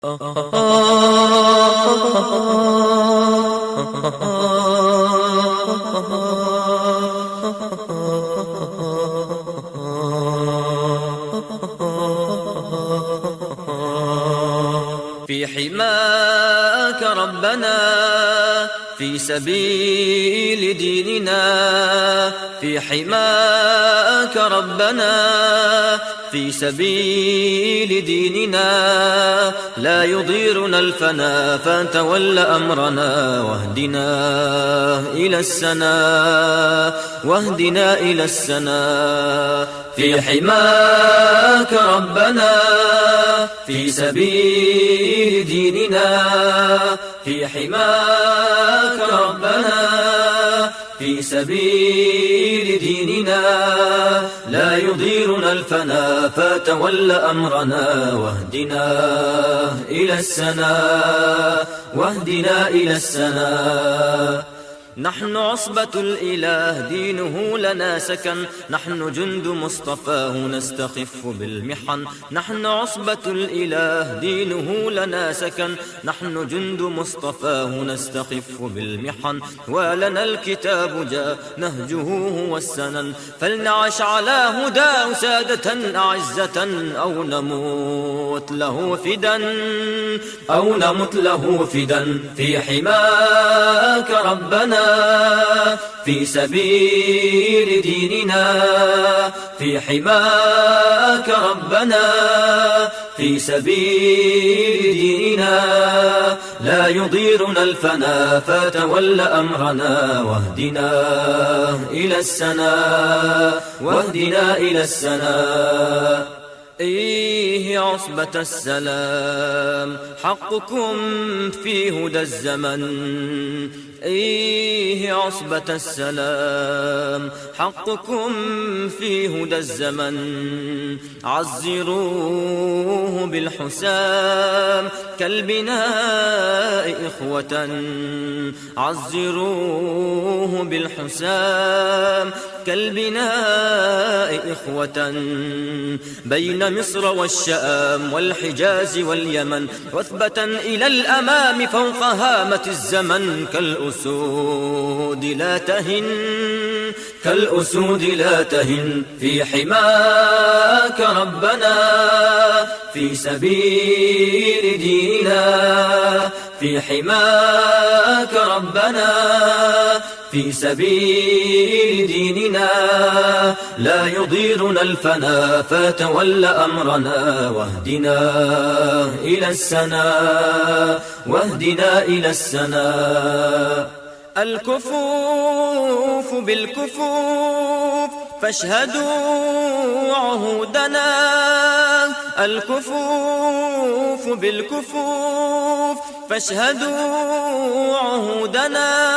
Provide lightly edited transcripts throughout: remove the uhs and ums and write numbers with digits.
في حماك ربنا في سبيل ديننا، في حماك ربنا في سبيل ديننا، لا يضيرنا الفنا فتول أمرنا واهدنا إلى السنا، واهدنا إلى السنا. في حماك ربنا في سبيل ديننا، في حماك ربنا في سبيل ديننا، لا يضيرنا الفنا فتول أمرنا واهدنا إلى السنا، واهدنا إلى السنا. نحن عصبة الإله دينه لنا سكن، نحن جند مصطفاه نستخف بالمحن. نحن عصبة الإله دينه لنا سكن، نحن جند مصطفاه نستخف بالمحن. ولنا الكتاب جاء نهجه هو السنن، فلنعش على هداه سادة أعزة، أو نموت له فدا، أو نمت له فدا. في حماك ربنا في سبيل ديننا، في حماك ربنا في سبيل ديننا، لا يضيرنا الفنا فتول أمرنا واهدنا إلى السنا، واهدنا إلى السنا. إيه عصبة السلام حقكم في هدى الزمن، إيه عصبة السلام حقكم في هدى الزمن. عزروه بالحسام كالبناء إخوة، عزروه بالحسام كالبناء إخوة، بين مصر والشام والحجاز واليمن، عثبة إلى الأمام فوق هامة الزمن. كالأسود لا تهن، كالأسود لا تهن. في حماك ربنا في سبيل ديننا، في حماك ربنا في سبيل ديننا، لا يضيرنا الفنا فتول أمرنا واهدنا إلى السنا، واهدنا إلى السنا. الكفوف بالكفوف فاشهدوا عهودنا، الكفوف بالكفوف فاشهدوا عهودنا.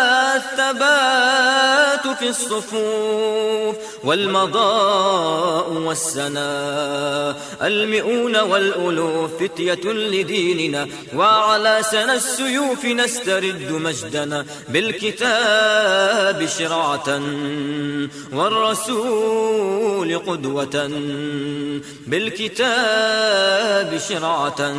الثبات في الصفوف والمضاء والسنا، المئون والألوف فتية لديننا، وعلى سنا السيوف نسترد مجدنا. بالكتاب شرعة والرسول قدوة، بالكتاب شرعة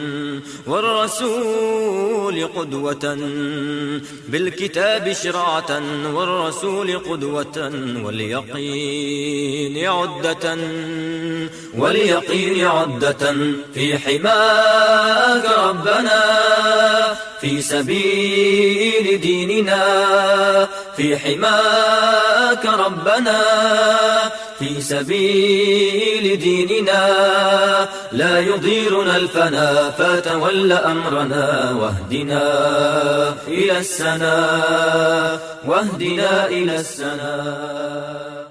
والرسول قدوة، بالكتاب شرعة والرسول قدوة. واليقين عدة، واليقين عدة. في حماك ربنا في سبيل ديننا، في حماك ربنا في سبيل ديننا، لا يضيرنا الفنا فتول أمرنا واهدنا إلى السنا، واهدنا إلى السنا.